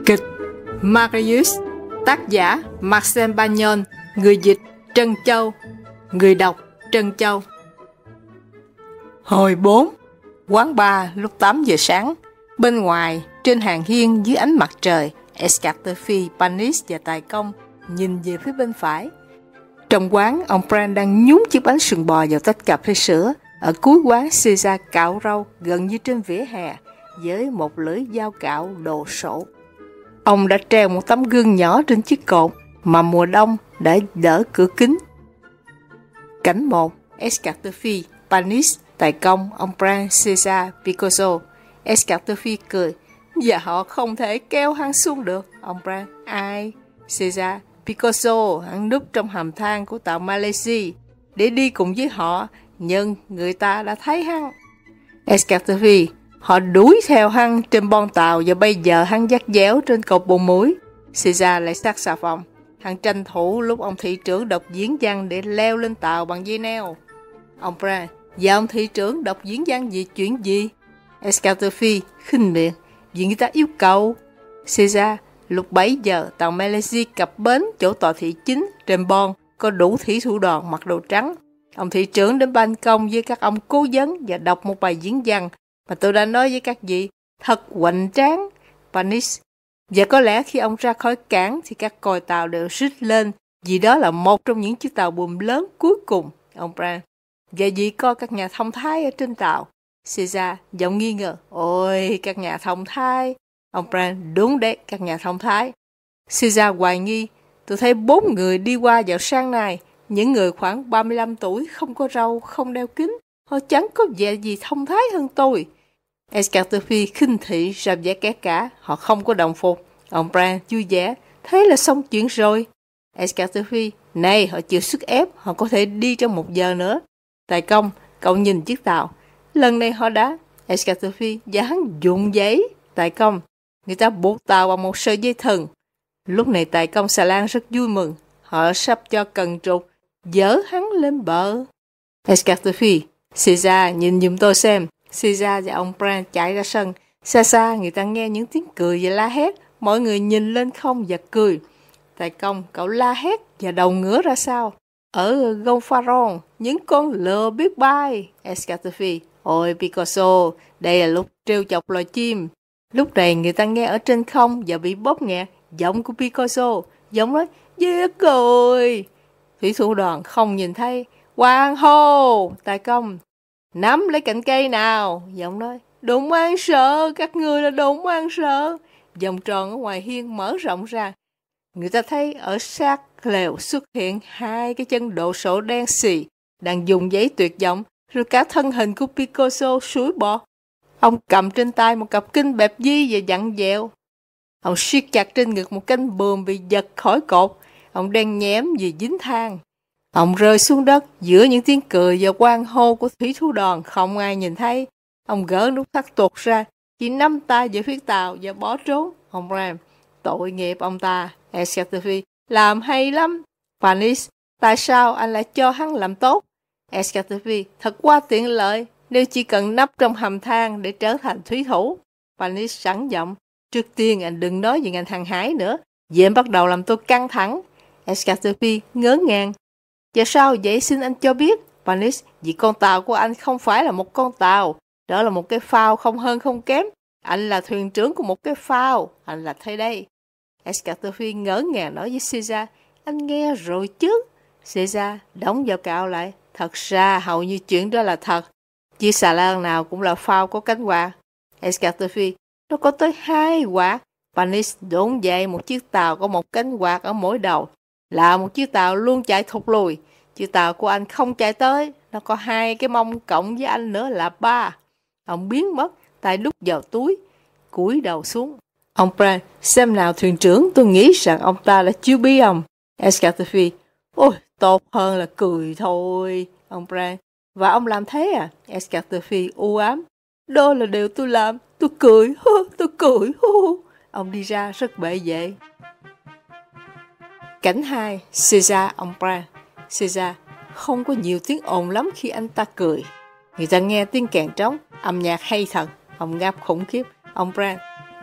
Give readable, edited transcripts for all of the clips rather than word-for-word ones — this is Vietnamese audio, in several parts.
Kịch Marius, tác giả Marcel Bagnon, người dịch Trân Châu, người đọc Trân Châu. Hồi 4. Quán bar lúc 8 giờ sáng. Bên ngoài, trên hàng hiên dưới ánh mặt trời, Escatophe, Panis và Tài Công nhìn về phía bên phải. Trong quán, ông Brand đang nhúng chiếc bánh sườn bò vào tách cà phê sữa. Ở cuối quán, Caesar cạo râu gần như trên vỉa hè với một lưỡi dao cạo đồ sộ. Ông đã treo một tấm gương nhỏ trên chiếc cột mà mùa đông đã đỡ cửa kính. Cảnh 1. Escatophe, Panis, Tài Công, ông Brand, Caesar, Picasso. Escatophe cười. Và họ không thể kéo hắn xuống được. Ông Brand. Ai? Caesar. Picasso, hắn núp trong hầm thang của tàu Malaysia để đi cùng với họ, nhưng người ta đã thấy hắn. Escatophe. Họ đuổi theo hắn trên bon tàu và bây giờ hắn dắt déo trên cột buồng mũi. Caesar lại sát xà phòng. Hắn tranh thủ lúc ông thị trưởng đọc diễn văn để leo lên tàu bằng dây neo. Ông Brand. Và ông thị trưởng đọc diễn văn về chuyện gì? Escatophe khinh miệng. Vì người ta yêu cầu. Caesar. Lúc 7 giờ, tàu Malaysia cập bến chỗ tòa thị chính. Trên bon có đủ thủy thủ đoàn mặc đồ trắng. Ông thị trưởng đến ban công với các ông cố vấn và đọc một bài diễn văn mà tôi đã nói với các vị. Thật hoành tráng. Panis. Và có lẽ khi ông ra khỏi cảng thì các còi tàu đều rít lên, vì đó là một trong những chiếc tàu buồm lớn cuối cùng. Ông Brand. Và vì có các nhà thông thái ở trên tàu. Caesar giọng nghi ngờ. Ôi, các nhà thông thái. Ông Brand. Đúng đấy, các nhà thông thái. Caesar hoài nghi. Tôi thấy 4 người đi qua vào sáng nay. Những người khoảng 35 tuổi, không có râu, không đeo kính. Họ chẳng có vẻ gì thông thái hơn tôi. Escatophe khinh thị ra vẻ kẻ cả. Họ không có đồng phục. Ông Brand vui vẻ. Thế là xong chuyện rồi. Escatophe. Này, họ chịu sức ép. Họ có thể đi trong 1 giờ nữa. Tài Công. Cậu nhìn chiếc tàu. Lần này họ đã. Escatophe. Và hắn dùng giấy. Tài Công. Người ta buộc tàu bằng một sợi dây thừng. Lúc này Tài Công xà lan rất vui mừng. Họ sắp cho cần trục dỡ hắn lên bờ. Escatophe. Caesar, nhìn giùm tôi xem. Caesar và ông Brand chạy ra sân. Xa xa người ta nghe những tiếng cười và la hét. Mọi người nhìn lên không và cười. Tài Công, cậu la hét và đầu ngửa ra sau. Ở Gonfaron, những con lừa biết bay. Escatophe. Ôi Picasso, đây là lúc trêu chọc loài chim. Lúc này người ta nghe ở trên không và bị bóp nghẹt. Giọng của Picasso. Giọng nói, giết rồi. Thủy thủ đoàn không nhìn thấy. Hoàng hô. Tài Công. Nắm lấy cành cây nào. Giọng nói, đụng ăn sợ. Các người là đụng ăn sợ. Vòng tròn ở ngoài hiên mở rộng ra. Người ta thấy ở sát lều xuất hiện 2 cái chân đồ sộ đen xì đang dùng giấy tuyệt vọng, rồi cả thân hình của Picasso sủi bọt. Ông cầm trên tay một cặp kinh bẹp di và dặn dẹo. Ông siết chặt trên ngực một cánh buồm bị giật khỏi cột. Ông đang nhém vì dính than. Ông rơi xuống đất giữa những tiếng cười và hoan hô của thủy thủ đoàn không ai nhìn thấy. Ông gỡ nút thắt tuột ra, chỉ nắm tay về phía tàu và bỏ trốn. Ông Brand. Tội nghiệp ông ta. Escatophe. Làm hay lắm. Panis. Tại sao anh lại cho hắn làm tốt? Escatophe. Thật quá tiện lợi. Nếu chỉ cần nấp trong hầm thang để trở thành thủy thủ. Panis sẵn giọng. Trước tiên anh đừng nói về ngành hàng hải nữa. Vì em bắt đầu làm tôi căng thẳng. Escatophe ngớ ngàng. Và sao vậy xin anh cho biết? Panis. Vì con tàu của anh không phải là một con tàu. Đó là một cái phao không hơn không kém. Anh là thuyền trưởng của một cái phao. Anh là thế đây. Escatophe ngỡ ngàng nói với Caesar. Anh nghe rồi chứ. Caesar đóng vào cạo lại. Thật ra hầu như chuyện đó là thật. Chiếc xà lan nào cũng là phao có cánh quạt. Escatophe. Nó có tới 2 quạt. Panis đốn dậy một chiếc tàu có một cánh quạt ở mỗi đầu. Là một chiếc tàu luôn chạy thụt lùi. Chiếc tàu của anh không chạy tới. Nó có 2 cái mông cộng với anh nữa là 3. Ông biến mất, tay đút vào túi, cúi đầu xuống. Ông Brand. Xem nào thuyền trưởng, tôi nghĩ rằng ông ta đã chiêu bi ông. Escatophe. Ôi, tốt hơn là cười thôi. Ông Brand. Và ông làm thế à? Escatophe u ám. Đó là điều tôi làm. Tôi cười. Tôi cười. Ông đi ra rất bệ vệ. Cảnh 2. Caesar, ông Brand. Caesar. Không có nhiều tiếng ồn lắm khi anh ta cười. Người ta nghe tiếng kèn trống. Âm nhạc hay thật. Ông ngáp khủng khiếp. Ông Brand.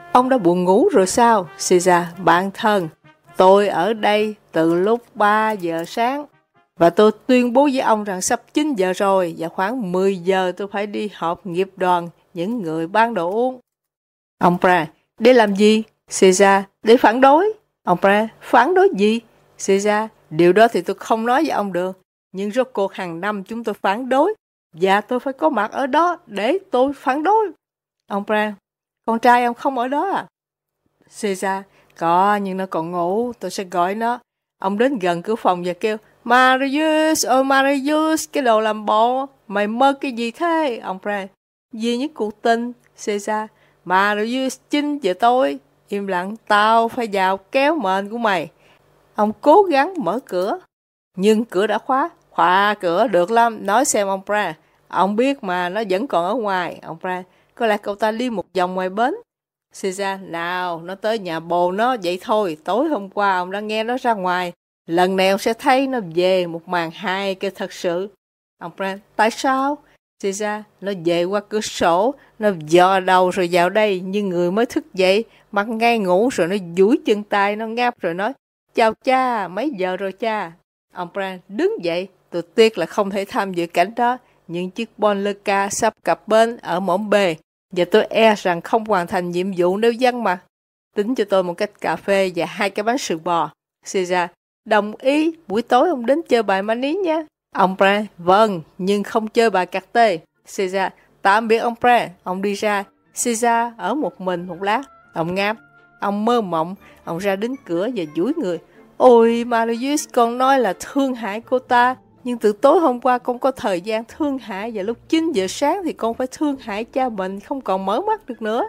Ông đã buồn ngủ rồi sao? Caesar, bạn thân, tôi ở đây từ lúc 3 giờ sáng. Và tôi tuyên bố với ông rằng sắp 9 giờ rồi và khoảng 10 giờ tôi phải đi họp nghiệp đoàn những người bán đồ uống. Ông Brand, để làm gì? Caesar, để phản đối. Ông Brand, phản đối gì? Caesar, điều đó thì tôi không nói với ông được. Nhưng rốt cuộc hàng năm chúng tôi phản đối và tôi phải có mặt ở đó để tôi phản đối. Ông Brand, con trai ông không ở đó à? Caesar, có nhưng nó còn ngủ, tôi sẽ gọi nó. Ông đến gần cửa phòng và kêu, Marius, ôi Marius, cái đồ làm bộ, mày mơ cái gì thế? Ông Brand, vì những cuộc tình. Caesar, Marius, 9 giờ tối, im lặng, tao phải vào kéo mền của mày. Ông cố gắng mở cửa, nhưng cửa đã khóa. Khóa cửa được lắm, nói xem ông Brand. Ông biết mà, nó vẫn còn ở ngoài. Ông Brand, có lẽ cậu ta đi một vòng ngoài bến. Caesar, nào, nó tới nhà bồ nó vậy thôi. Tối hôm qua ông đã nghe nó ra ngoài. Lần này ông sẽ thấy nó về một màn hai cái thật sự. Ông Brand, tại sao? Caesar, nó về qua cửa sổ, nó dò đầu rồi vào đây như người mới thức dậy, mặt ngay ngủ rồi nó duỗi chân tay, nó ngáp rồi nói, chào cha, mấy giờ rồi cha? Ông Brand đứng dậy, tôi tiếc là không thể tham dự cảnh đó, nhưng chiếc Bonleca sắp cập bến ở mỏm bề, và tôi e rằng không hoàn thành nhiệm vụ nếu vắng mặt. Tính cho tôi một cách cà phê và 2 cái bánh sườn bò. Caesar, đồng ý, buổi tối ông đến chơi bài Mani nhé. Ông Brand, vâng, nhưng không chơi bài carte tê. Caesar, tạm biệt ông Brand. Ông đi ra. Caesar ở một mình một lát. Ông ngáp. Ông mơ mộng. Ông ra đến cửa và duỗi người. Ôi, Marius, con nói là thương hại cô ta. Nhưng từ tối hôm qua con có thời gian thương hại và lúc 9 giờ sáng thì con phải thương hại cha mình không còn mở mắt được nữa.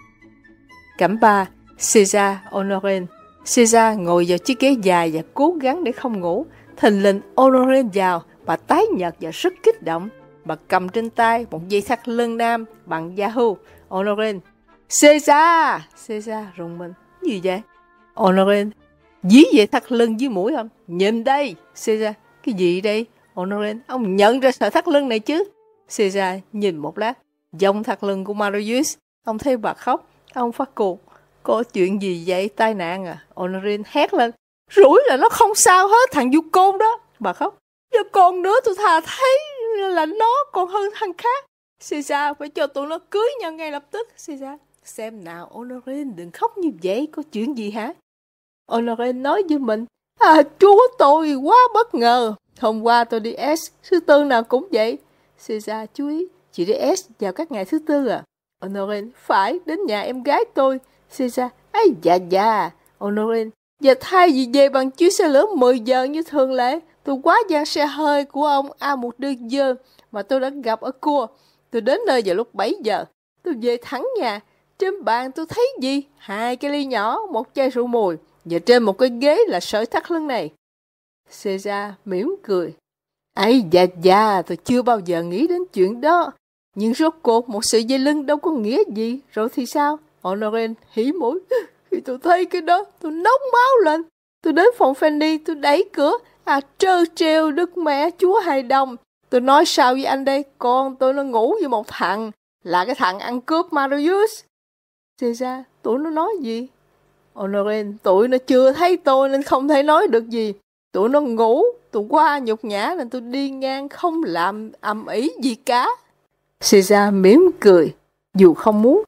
Cảnh 3. Caesar Honorine. Caesar ngồi vào chiếc ghế dài và cố gắng để không ngủ. Thình lình Honorine vào, bà tái nhợt và rất kích động. Bà cầm trên tay một dây thắt lưng nam bằng Yahoo. Honorine, Caesar! Caesar rùng mình. Gì vậy? Honorine, dí dây thắt lưng dưới mũi không? Nhìn đây! Caesar, cái gì đây? Honorine, ông nhận ra sợi thắt lưng này chứ? Caesar nhìn một lát, dòng thắt lưng của Marius. Ông thấy bà khóc, ông phát cuộc. Có chuyện gì vậy? Tai nạn à? Honorine hét lên. Rủi là nó không sao hết, thằng du côn đó. Bà khóc. Giờ còn nữa tôi thà thấy là nó còn hơn thằng khác. Caesar phải cho tụi nó cưới nhau ngay lập tức. Caesar, xem nào Honorine, đừng khóc như vậy, có chuyện gì hả? Honorine nói với mình. Chúa tôi quá bất ngờ. Hôm qua tôi đi S, thứ tư nào cũng vậy. Caesar chú ý, chị đi S vào các ngày thứ tư à? Honorine, phải, đến nhà em gái tôi. Caesar, ấy dạ. Honorine, và thay vì về bằng chuyến xe lửa 10 giờ như thường lệ, tôi quá gian xe hơi của ông A1 mà tôi đã gặp ở cua. Tôi đến nơi vào lúc 7 giờ. Tôi về thẳng nhà. Trên bàn tôi thấy gì? 2 cái ly nhỏ, một chai rượu mùi. Và trên một cái ghế là sợi thắt lưng này. Caesar mỉm cười. Ấy dạ, tôi chưa bao giờ nghĩ đến chuyện đó. Nhưng rốt cuộc một sợi dây lưng đâu có nghĩa gì. Rồi thì sao? Honorine hỉ mũi. Khi tôi thấy cái đó, tôi nóng máu lên. Tôi đến phòng Fanny, tôi đẩy cửa. Trơ trêu Đức Mẹ Chúa Hài Đồng. Tôi nói sao với anh đây? Con tôi nó ngủ với một thằng. Là cái thằng ăn cướp Marius. Caesar, tụi nó nói gì? Honorine, tụi nó chưa thấy tôi nên không thể nói được gì. Tụi nó ngủ, tôi qua nhục nhã nên tôi đi ngang không làm ầm ĩ gì cả. Caesar mỉm cười, dù không muốn.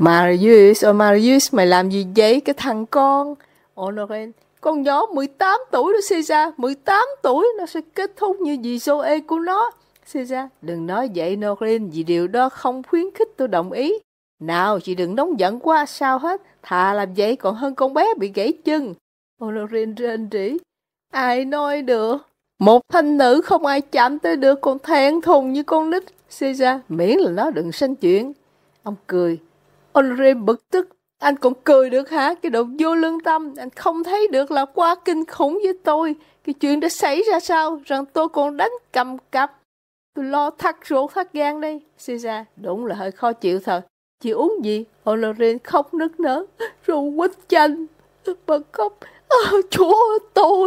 Marius, mày làm gì vậy cái thằng con? Honorine, con nhỏ 18 tuổi đó Caesar, 18 tuổi nó sẽ kết thúc như dì Zoe của nó. Caesar, đừng nói vậy Honorine, vì điều đó không khuyến khích tôi đồng ý. Nào, chị đừng nóng giận quá sao hết, thà làm vậy còn hơn con bé bị gãy chân. Honorine rên rỉ, ai nói được? Một thanh nữ không ai chạm tới được, còn thẹn thùng như con nít. Caesar, miễn là nó đừng sanh chuyện. Ông cười. Honorine bực tức. Anh còn cười được hả? Cái đồ vô lương tâm. Anh không thấy được là quá kinh khủng với tôi. Cái chuyện đã xảy ra sao? Rằng tôi còn đánh cầm cập. Tôi lo thắt ruột thắt gan đây. Caesar, đúng là hơi khó chịu thật. Chị uống gì? Honorine khóc nức nở. Rượu quýt chanh. Bà khóc. Chúa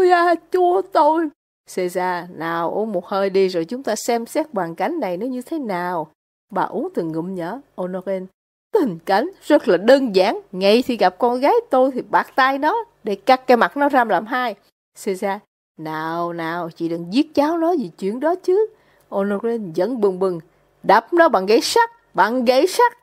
tôi. Caesar, nào uống một hơi đi rồi chúng ta xem xét hoàn cảnh này nó như thế nào. Bà uống từng ngụm nhở. Honorine, Tình cảnh rất là đơn giản. Ngay thì gặp con gái tôi thì bạc tay nó để cắt cái mặt nó ra làm hai. Caesar: Nào, chị đừng giết cháu nó vì chuyện đó chứ. Honorine vẫn bừng bừng: Đập nó bằng gậy sắt.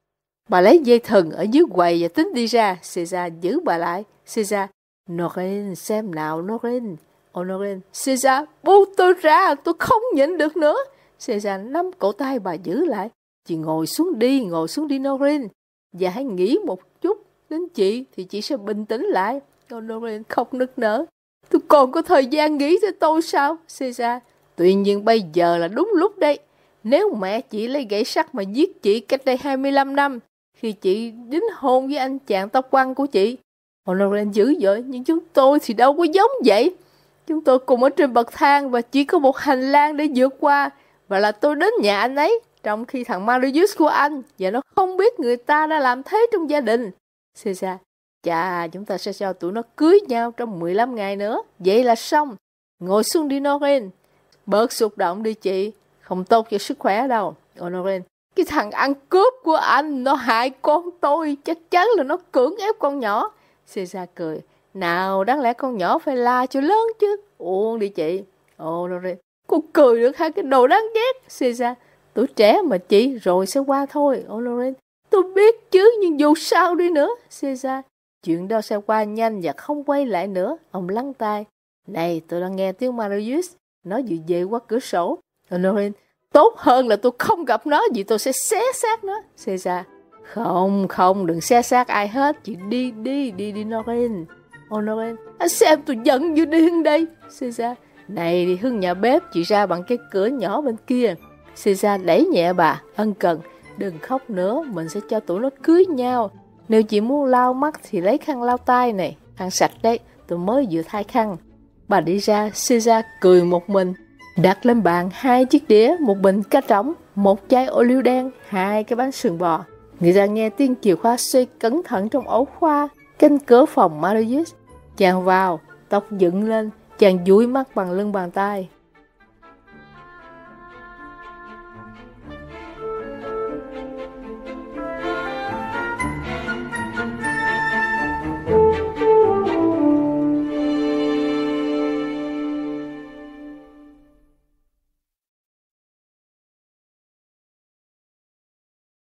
Bà lấy dây thừng ở dưới quầy và tính đi ra. Caesar giữ bà lại. Caesar: Noreen, xem nào Noreen. Honorine: Caesar, buông tôi ra, tôi không nhịn được nữa. Caesar nắm cổ tay bà giữ lại. Chị ngồi xuống đi Noreen. Và hãy nghĩ một chút đến chị thì chị sẽ bình tĩnh lại. Noreen khóc nức nở: Tôi còn có thời gian nghĩ tới tôi sao? Caesar: Tuy nhiên bây giờ là đúng lúc đây. Nếu mẹ chị lấy gậy sắt mà giết chị cách đây 25 năm, khi chị đính hôn với anh chàng tóc quăn của chị. Honorine dữ dội: Nhưng chúng tôi thì đâu có giống vậy. Chúng tôi cùng ở trên bậc thang và chỉ có một hành lang để vượt qua. Và là tôi đến nhà anh ấy, trong khi thằng Marius của anh, và nó không biết người ta đã làm thế trong gia đình. Caesar: Chà, chúng ta sẽ cho tụi nó cưới nhau trong 15 ngày nữa. Vậy là xong. Ngồi xuống đi Noreen. Bớt xúc động đi chị. Không tốt cho sức khỏe đâu. Noreen: Cái thằng ăn cướp của anh, nó hại con tôi. Chắc chắn là nó cưỡng ép con nhỏ. Caesar cười: Nào, đáng lẽ con nhỏ phải la cho lớn chứ. Uống đi chị. Noreen: Cô cười được hai cái đồ đáng ghét. Caesar: Tuổi trẻ mà chị, rồi sẽ qua thôi. Noreen: Tôi biết chứ, nhưng dù sao đi nữa. Caesar: Chuyện đó sẽ qua nhanh và không quay lại nữa. Ông lắng tai. Này, tôi đang nghe tiếng Marius. Nó vừa về qua cửa sổ. Noreen: Tốt hơn là tôi không gặp nó, vì tôi sẽ xé xác nó. Caesar: Không, đừng xé xác ai hết. Chị đi Noreen. Noreen: Anh xem tôi giận như điên đây. Caesar: Này, đi hướng nhà bếp, chị ra bằng cái cửa nhỏ bên kia. Caesar đẩy nhẹ bà, ân cần: Đừng khóc nữa, mình sẽ cho tụi nó cưới nhau. Nếu chị muốn lau mắt thì lấy khăn lau tay này. Khăn sạch đấy, tôi mới vừa thay khăn. Bà đi ra. Caesar cười một mình, đặt lên bàn 2 chiếc đĩa, một bình cá trống, một chai ô liu đen, 2 cái bánh sườn bò. Người ta nghe tiếng chìa khóa xoay cẩn thận trong ổ khóa. Cánh cửa phòng Marius. Chàng vào, tóc dựng lên, chàng dúi mắt bằng lưng bàn tay.